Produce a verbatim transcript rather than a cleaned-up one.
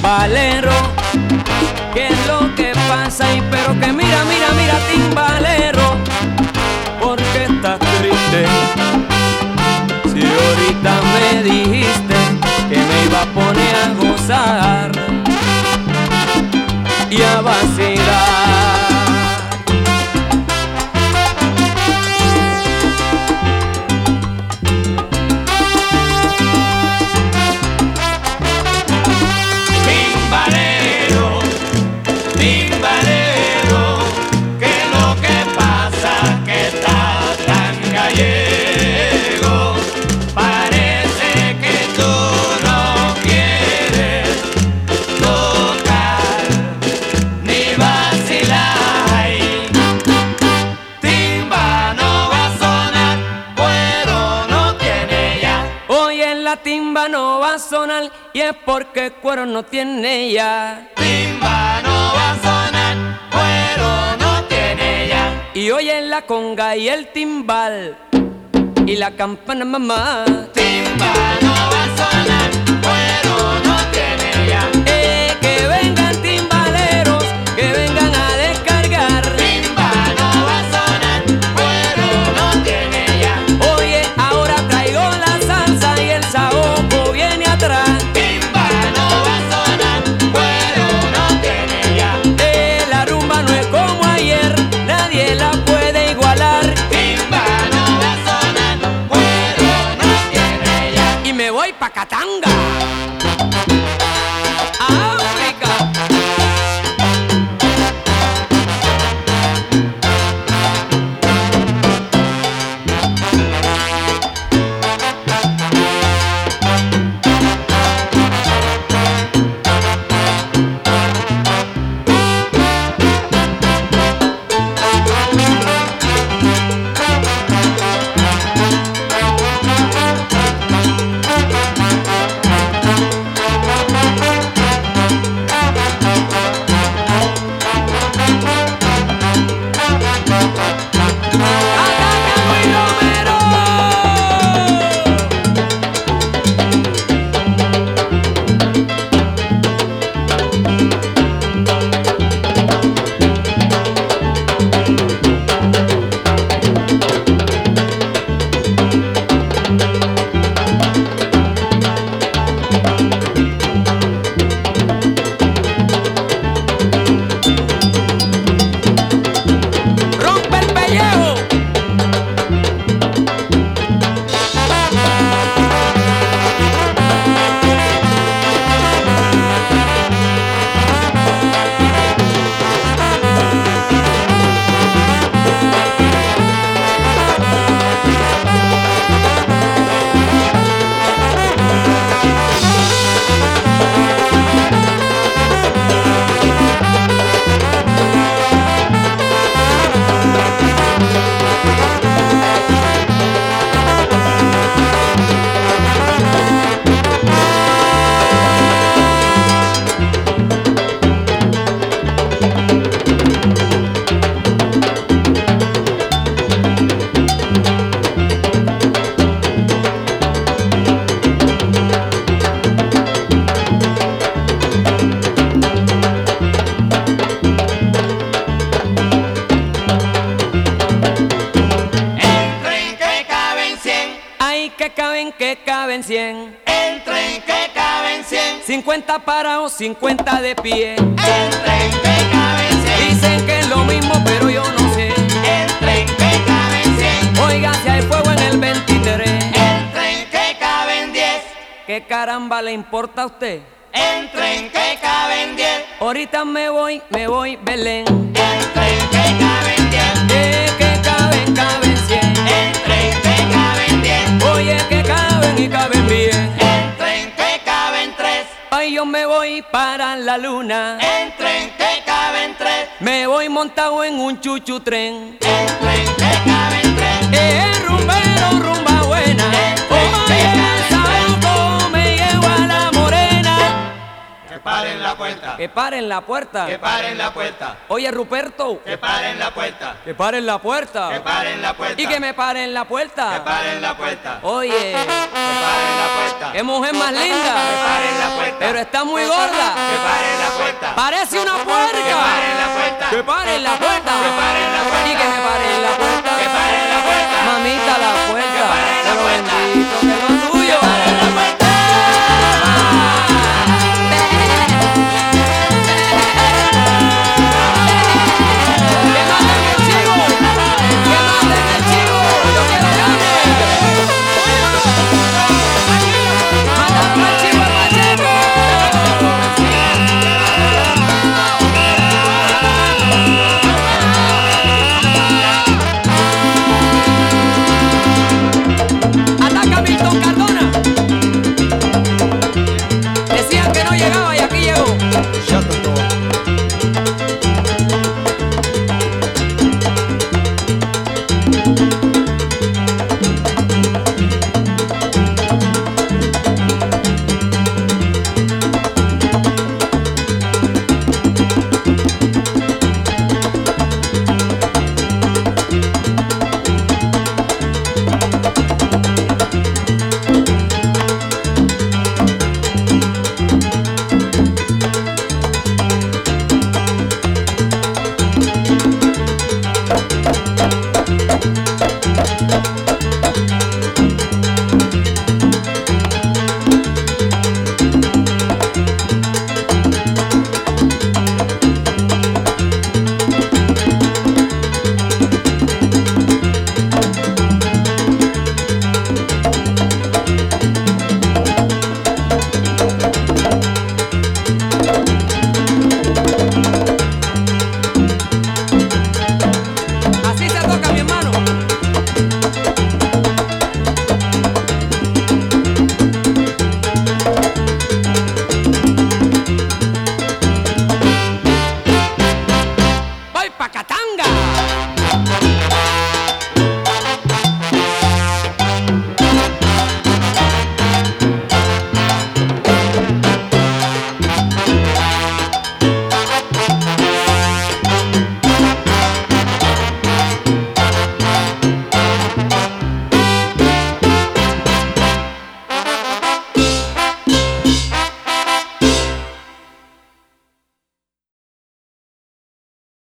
timbalero, ¿qué es lo que pasa? Y pero que mira, mira, mira, timbalero, ¿por qué estás triste? Si ahorita me dijiste que me iba a poner a gozar y a vacilar. No va a sonar y es porque cuero no tiene ya. Timba no va a sonar, cuero no tiene ya. Y oye la conga y el timbal y la campana mamá. Timba no va a sonar, cuero no tiene ya. Eh, que vengan timbaleros, que vengan a descargar. Timba no va a sonar, cuero no tiene ya. Oye, ahora traigo la salsa y el sabor. Timba no va a sonar, cuero no tiene ya. Eh, la rumba no es como ayer, nadie la puede igualar. Timba no va a sonar, cuero no tiene ya. Y me voy pa' Katanga, África. Que caben cien, entren que caben cien, cincuenta parados, cincuenta de pie. Entren que caben cien, dicen que es lo mismo pero yo no sé. Entren que caben cien, oiga si hay fuego en el veintitrés. Entren que caben diez, ¿qué caramba le importa a usted? Entren que caben diez, ahorita me voy, me voy Belén. Entren que caben diez, eh, que caben, caben cien. Entren que caben diez, oye que caben y caben bien. Entren que caben tres, ay yo me voy para la luna. Entren que caben tres, me voy montado en un chuchu tren. Entren que caben tres, eh, rumbero, rumba buena. Entren que caben tres, me llevo a la morena. Que paren la puerta. Que paren la puerta. Que paren la puerta. Oye, Ruperto. Que paren la puerta. Que paren la puerta. Que paren la puerta. Y que me paren la puerta. Que paren la puerta. Oye. Que paren la puerta. Qué mujer más linda. Que paren la puerta. Pero está muy gorda. Que paren la puerta. Parece una puerca. Que paren la puerta. Que paren la puerta. Que paren la puerta. Y que me paren la puerta. Que paren la puerta. Mamita, la puerta. Que paren la Pero puerta. bendito que lo